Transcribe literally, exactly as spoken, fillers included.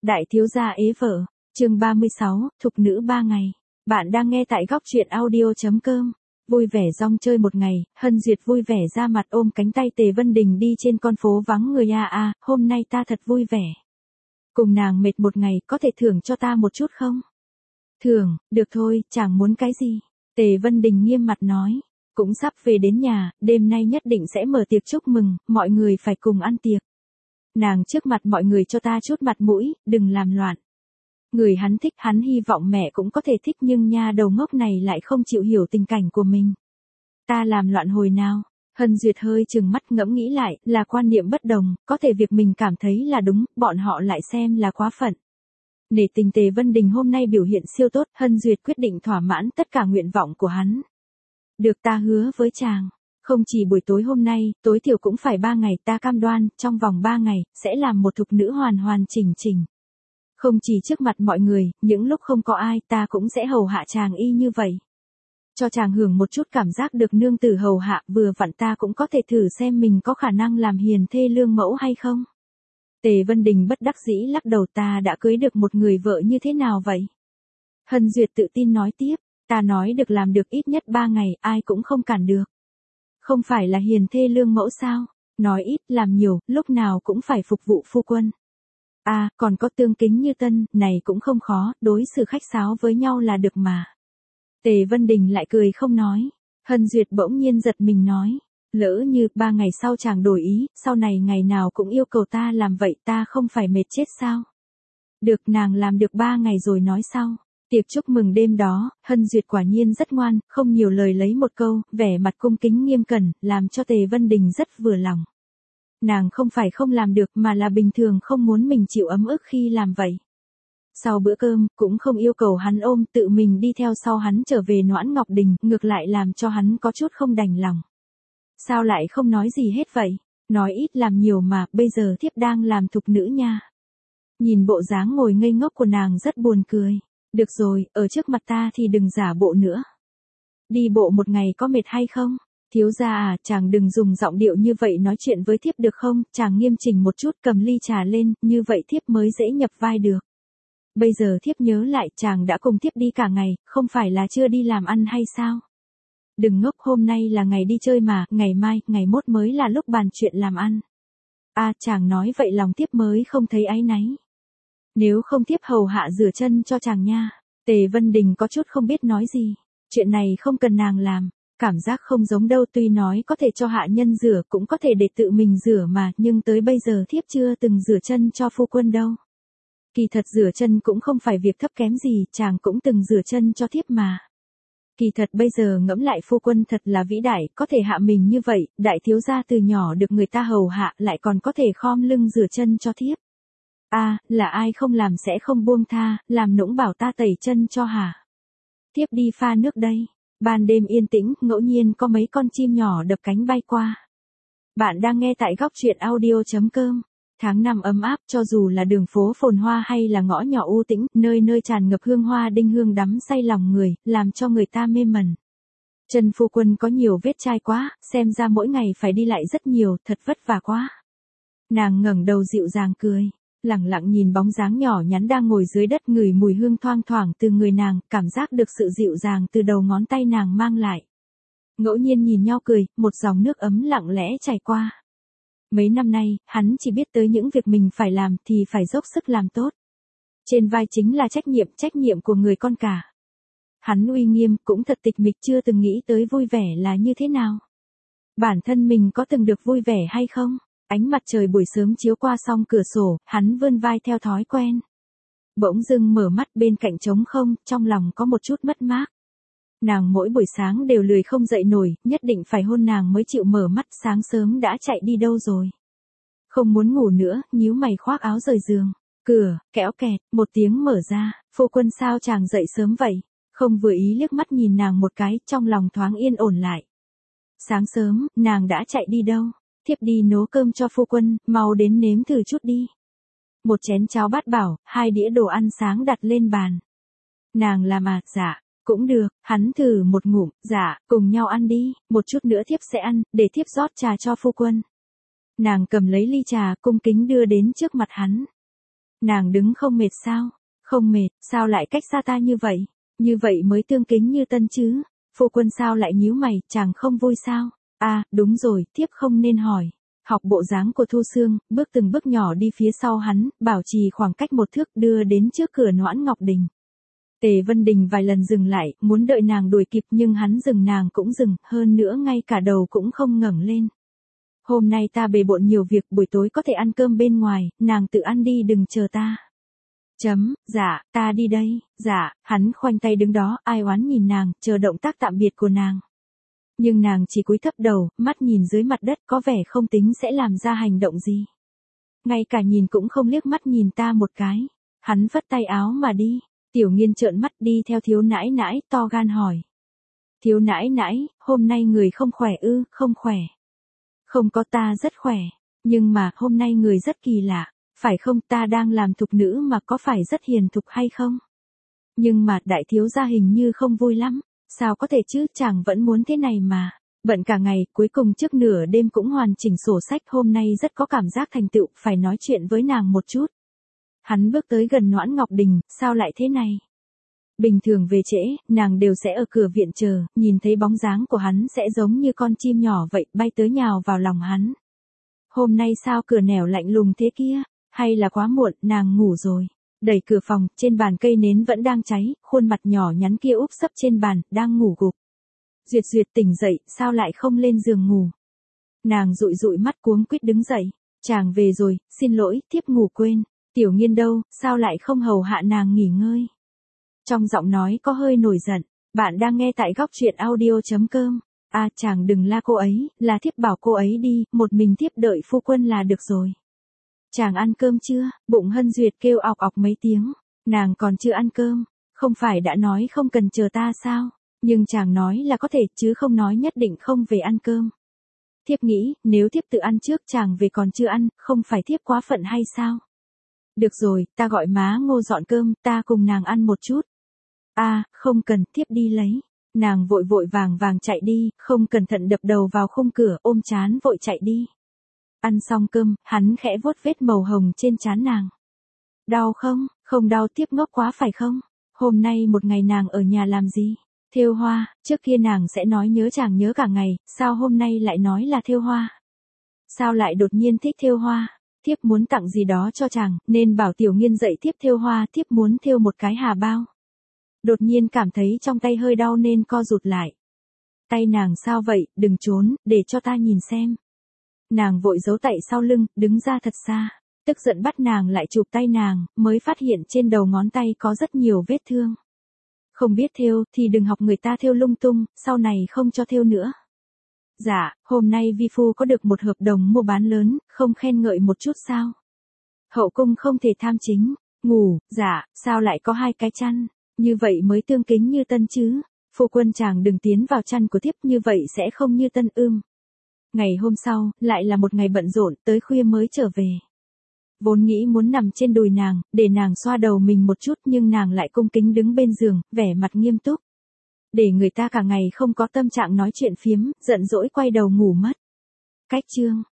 Đại thiếu gia ế vợ, chương ba mươi sáu, thục nữ ba ngày. Bạn đang nghe tại góc truyện audio chấm com. Vui vẻ rong chơi một ngày, Hân Duyệt vui vẻ ra mặt ôm cánh tay Tề Vân Đình đi trên con phố vắng người a a, hôm nay ta thật vui vẻ. Cùng nàng mệt một ngày, có thể thưởng cho ta một chút không? Thưởng, được thôi, chẳng muốn cái gì. Tề Vân Đình nghiêm mặt nói, cũng sắp về đến nhà, đêm nay nhất định sẽ mở tiệc chúc mừng, mọi người phải cùng ăn tiệc. Nàng trước mặt mọi người cho ta chút mặt mũi, đừng làm loạn. Người hắn thích, hắn hy vọng mẹ cũng có thể thích nhưng nha đầu ngốc này lại không chịu hiểu tình cảnh của mình. Ta làm loạn hồi nào? Hân Duyệt hơi trừng mắt ngẫm nghĩ lại, là quan niệm bất đồng, có thể việc mình cảm thấy là đúng, bọn họ lại xem là quá phận. Nể tình Tề Vân Đình hôm nay biểu hiện siêu tốt, Hân Duyệt quyết định thỏa mãn tất cả nguyện vọng của hắn. Được, ta hứa với chàng. Không chỉ buổi tối hôm nay, tối thiểu cũng phải ba ngày, ta cam đoan, trong vòng ba ngày, sẽ làm một thục nữ hoàn hoàn chỉnh chỉnh. Không chỉ trước mặt mọi người, những lúc không có ai, ta cũng sẽ hầu hạ chàng y như vậy. Cho chàng hưởng một chút cảm giác được nương tử hầu hạ, vừa vặn ta cũng có thể thử xem mình có khả năng làm hiền thê lương mẫu hay không. Tề Vân Đình bất đắc dĩ lắc đầu, ta đã cưới được một người vợ như thế nào vậy? Hân Duyệt tự tin nói tiếp, ta nói được làm được ít nhất ba ngày, ai cũng không cản được. Không phải là hiền thê lương mẫu sao? Nói ít, làm nhiều, lúc nào cũng phải phục vụ phu quân. À, còn có tương kính như tân, này cũng không khó, đối xử khách sáo với nhau là được mà. Tề Vân Đình lại cười không nói. Hân Duyệt bỗng nhiên giật mình nói, lỡ như ba ngày sau chàng đổi ý, sau này ngày nào cũng yêu cầu ta làm vậy, ta không phải mệt chết sao? Được, nàng làm được ba ngày rồi nói sau. Tiệc chúc mừng đêm đó, Hân Duyệt quả nhiên rất ngoan, không nhiều lời lấy một câu, vẻ mặt cung kính nghiêm cẩn, làm cho Tề Vân Đình rất vừa lòng. Nàng không phải không làm được mà là bình thường không muốn mình chịu ấm ức khi làm vậy. Sau bữa cơm, cũng không yêu cầu hắn ôm, tự mình đi theo sau hắn trở về Noãn Ngọc Đình, ngược lại làm cho hắn có chút không đành lòng. Sao lại không nói gì hết vậy? Nói ít làm nhiều mà, bây giờ thiếp đang làm thục nữ nha. Nhìn bộ dáng ngồi ngây ngốc của nàng rất buồn cười. Được rồi, ở trước mặt ta thì đừng giả bộ nữa. Đi bộ một ngày có mệt hay không? Thiếu gia à, chàng đừng dùng giọng điệu như vậy nói chuyện với thiếp được không? Chàng nghiêm chỉnh một chút, cầm ly trà lên, như vậy thiếp mới dễ nhập vai được. Bây giờ thiếp nhớ lại, chàng đã cùng thiếp đi cả ngày, không phải là chưa đi làm ăn hay sao? Đừng ngốc, hôm nay là ngày đi chơi mà, ngày mai, ngày mốt mới là lúc bàn chuyện làm ăn. À, chàng nói vậy lòng thiếp mới không thấy áy náy. Nếu không thiếp hầu hạ rửa chân cho chàng nha. Tề Vân Đình có chút không biết nói gì. Chuyện này không cần nàng làm. Cảm giác không giống đâu, tuy nói có thể cho hạ nhân rửa cũng có thể để tự mình rửa mà, nhưng tới bây giờ thiếp chưa từng rửa chân cho phu quân đâu. Kỳ thật rửa chân cũng không phải việc thấp kém gì, chàng cũng từng rửa chân cho thiếp mà. Kỳ thật bây giờ ngẫm lại phu quân thật là vĩ đại, có thể hạ mình như vậy, đại thiếu gia từ nhỏ được người ta hầu hạ lại còn có thể khom lưng rửa chân cho thiếp. À, là ai không làm sẽ không buông tha, làm nũng bảo ta tẩy chân cho hả? Thiếp đi pha nước đây. Ban đêm yên tĩnh, ngẫu nhiên có mấy con chim nhỏ đập cánh bay qua. Bạn đang nghe tại góc truyện audio chấm com. Tháng năm ấm áp, cho dù là đường phố phồn hoa hay là ngõ nhỏ u tĩnh, nơi nơi tràn ngập hương hoa đinh hương đắm say lòng người, làm cho người ta mê mẩn. Trần phu quân có nhiều vết chai quá, xem ra mỗi ngày phải đi lại rất nhiều, thật vất vả quá. Nàng ngẩng đầu dịu dàng cười. Lặng lặng nhìn bóng dáng nhỏ nhắn đang ngồi dưới đất ngửi mùi hương thoang thoảng từ người nàng, cảm giác được sự dịu dàng từ đầu ngón tay nàng mang lại. Ngẫu nhiên nhìn nhau cười, một dòng nước ấm lặng lẽ chảy qua. Mấy năm nay, hắn chỉ biết tới những việc mình phải làm thì phải dốc sức làm tốt. Trên vai chính là trách nhiệm, trách nhiệm của người con cả. Hắn uy nghiêm, cũng thật tịch mịch, chưa từng nghĩ tới vui vẻ là như thế nào. Bản thân mình có từng được vui vẻ hay không? Ánh mặt trời buổi sớm chiếu qua song cửa sổ, hắn vươn vai theo thói quen. Bỗng dưng mở mắt bên cạnh trống không, trong lòng có một chút mất mát. Nàng mỗi buổi sáng đều lười không dậy nổi, nhất định phải hôn nàng mới chịu mở mắt, sáng sớm đã chạy đi đâu rồi. Không muốn ngủ nữa, nhíu mày khoác áo rời giường. Cửa, kéo kẹt, một tiếng mở ra, phu quân sao chàng dậy sớm vậy? Không vừa ý liếc mắt nhìn nàng một cái, trong lòng thoáng yên ổn lại. Sáng sớm, nàng đã chạy đi đâu? Thiếp đi nấu cơm cho phu quân, mau đến nếm thử chút đi. Một chén cháo bát bảo, hai đĩa đồ ăn sáng đặt lên bàn. Nàng làm à, dạ, cũng được, hắn thử một ngụm, dạ, cùng nhau ăn đi, một chút nữa thiếp sẽ ăn, để thiếp rót trà cho phu quân. Nàng cầm lấy ly trà cung kính đưa đến trước mặt hắn. Nàng đứng không mệt sao? Không mệt, sao lại cách xa ta như vậy? Như vậy mới tương kính như tân chứ? Phu quân sao lại nhíu mày, chàng không vui sao? À, đúng rồi, thiếp không nên hỏi. Học bộ dáng của Thu Sương, bước từng bước nhỏ đi phía sau hắn, bảo trì khoảng cách một thước đưa đến trước cửa Noãn Ngọc Đình. Tề Vân Đình vài lần dừng lại, muốn đợi nàng đuổi kịp nhưng hắn dừng nàng cũng dừng, hơn nữa ngay cả đầu cũng không ngẩng lên. Hôm nay ta bề bộn nhiều việc, buổi tối có thể ăn cơm bên ngoài, nàng tự ăn đi đừng chờ ta. Chấm, dạ, ta đi đây, dạ, hắn khoanh tay đứng đó, ai oán nhìn nàng, chờ động tác tạm biệt của nàng. Nhưng nàng chỉ cúi thấp đầu, mắt nhìn dưới mặt đất có vẻ không tính sẽ làm ra hành động gì. Ngay cả nhìn cũng không liếc mắt nhìn ta một cái. Hắn vất tay áo mà đi. Tiểu Nghiên trợn mắt đi theo thiếu nãi nãi, to gan hỏi. Thiếu nãi nãi, hôm nay người không khỏe ư, không khỏe. Không có, ta rất khỏe. Nhưng mà, hôm nay người rất kỳ lạ. Phải không, ta đang làm thục nữ mà có phải rất hiền thục hay không? Nhưng mà, đại thiếu gia hình như không vui lắm. Sao có thể chứ, chàng vẫn muốn thế này mà. Bận cả ngày, cuối cùng trước nửa đêm cũng hoàn chỉnh sổ sách, hôm nay rất có cảm giác thành tựu, phải nói chuyện với nàng một chút. Hắn bước tới gần Noãn Ngọc Đình, sao lại thế này? Bình thường về trễ, nàng đều sẽ ở cửa viện chờ, nhìn thấy bóng dáng của hắn sẽ giống như con chim nhỏ vậy, bay tới nhào vào lòng hắn. Hôm nay sao cửa nẻo lạnh lùng thế kia? Hay là quá muộn, nàng ngủ rồi. Đẩy cửa phòng, trên bàn cây nến vẫn đang cháy, khuôn mặt nhỏ nhắn kia úp sấp trên bàn, đang ngủ gục. Duyệt Duyệt tỉnh dậy, sao lại không lên giường ngủ? Nàng dụi dụi mắt cuống quýt đứng dậy. Chàng về rồi, xin lỗi, thiếp ngủ quên. Tiểu Nghiên đâu, sao lại không hầu hạ nàng nghỉ ngơi? Trong giọng nói có hơi nổi giận. Bạn đang nghe tại góc truyện audio chấm com. À, chàng đừng la cô ấy, là thiếp bảo cô ấy đi, một mình thiếp đợi phu quân là được rồi. Chàng ăn cơm chưa? Bụng Hân Duyệt kêu ọc ọc mấy tiếng. Nàng còn chưa ăn cơm. Không phải đã nói không cần chờ ta sao? Nhưng chàng nói là có thể chứ không nói nhất định không về ăn cơm. Thiếp nghĩ, nếu thiếp tự ăn trước chàng về còn chưa ăn, không phải thiếp quá phận hay sao? Được rồi, ta gọi má Ngô dọn cơm, ta cùng nàng ăn một chút. À, không cần, thiếp đi lấy. Nàng vội vội vàng vàng chạy đi, không cẩn thận đập đầu vào khung cửa, ôm trán vội chạy đi. Ăn xong cơm, hắn khẽ vuốt vết màu hồng trên trán nàng. Đau không? Không đau, thiếp ngốc quá phải không? Hôm nay một ngày nàng ở nhà làm gì? Thêu hoa, trước kia nàng sẽ nói nhớ chàng nhớ cả ngày, sao hôm nay lại nói là thêu hoa? Sao lại đột nhiên thích thêu hoa? Thiếp muốn tặng gì đó cho chàng, nên bảo Tiểu Nghiên dạy thiếp thêu hoa, thiếp muốn thêu một cái hà bao. Đột nhiên cảm thấy trong tay hơi đau nên co rụt lại. Tay nàng sao vậy, đừng trốn, để cho ta nhìn xem. Nàng vội giấu tay sau lưng, đứng ra thật xa. Tức giận bắt nàng lại chụp tay nàng, mới phát hiện trên đầu ngón tay có rất nhiều vết thương. Không biết thêu, thì đừng học người ta thêu lung tung, sau này không cho thêu nữa. Dạ, hôm nay vi phu có được một hợp đồng mua bán lớn, không khen ngợi một chút sao? Hậu cung không thể tham chính, ngủ, dạ, sao lại có hai cái chăn, như vậy mới tương kính như tân chứ? Phu quân chàng đừng tiến vào chăn của thiếp, như vậy sẽ không như tân ưm. Ngày hôm sau, lại là một ngày bận rộn, tới khuya mới trở về. Vốn nghĩ muốn nằm trên đùi nàng, để nàng xoa đầu mình một chút nhưng nàng lại cung kính đứng bên giường, vẻ mặt nghiêm túc. Để người ta cả ngày không có tâm trạng nói chuyện phiếm, giận dỗi quay đầu ngủ mất. Cách chương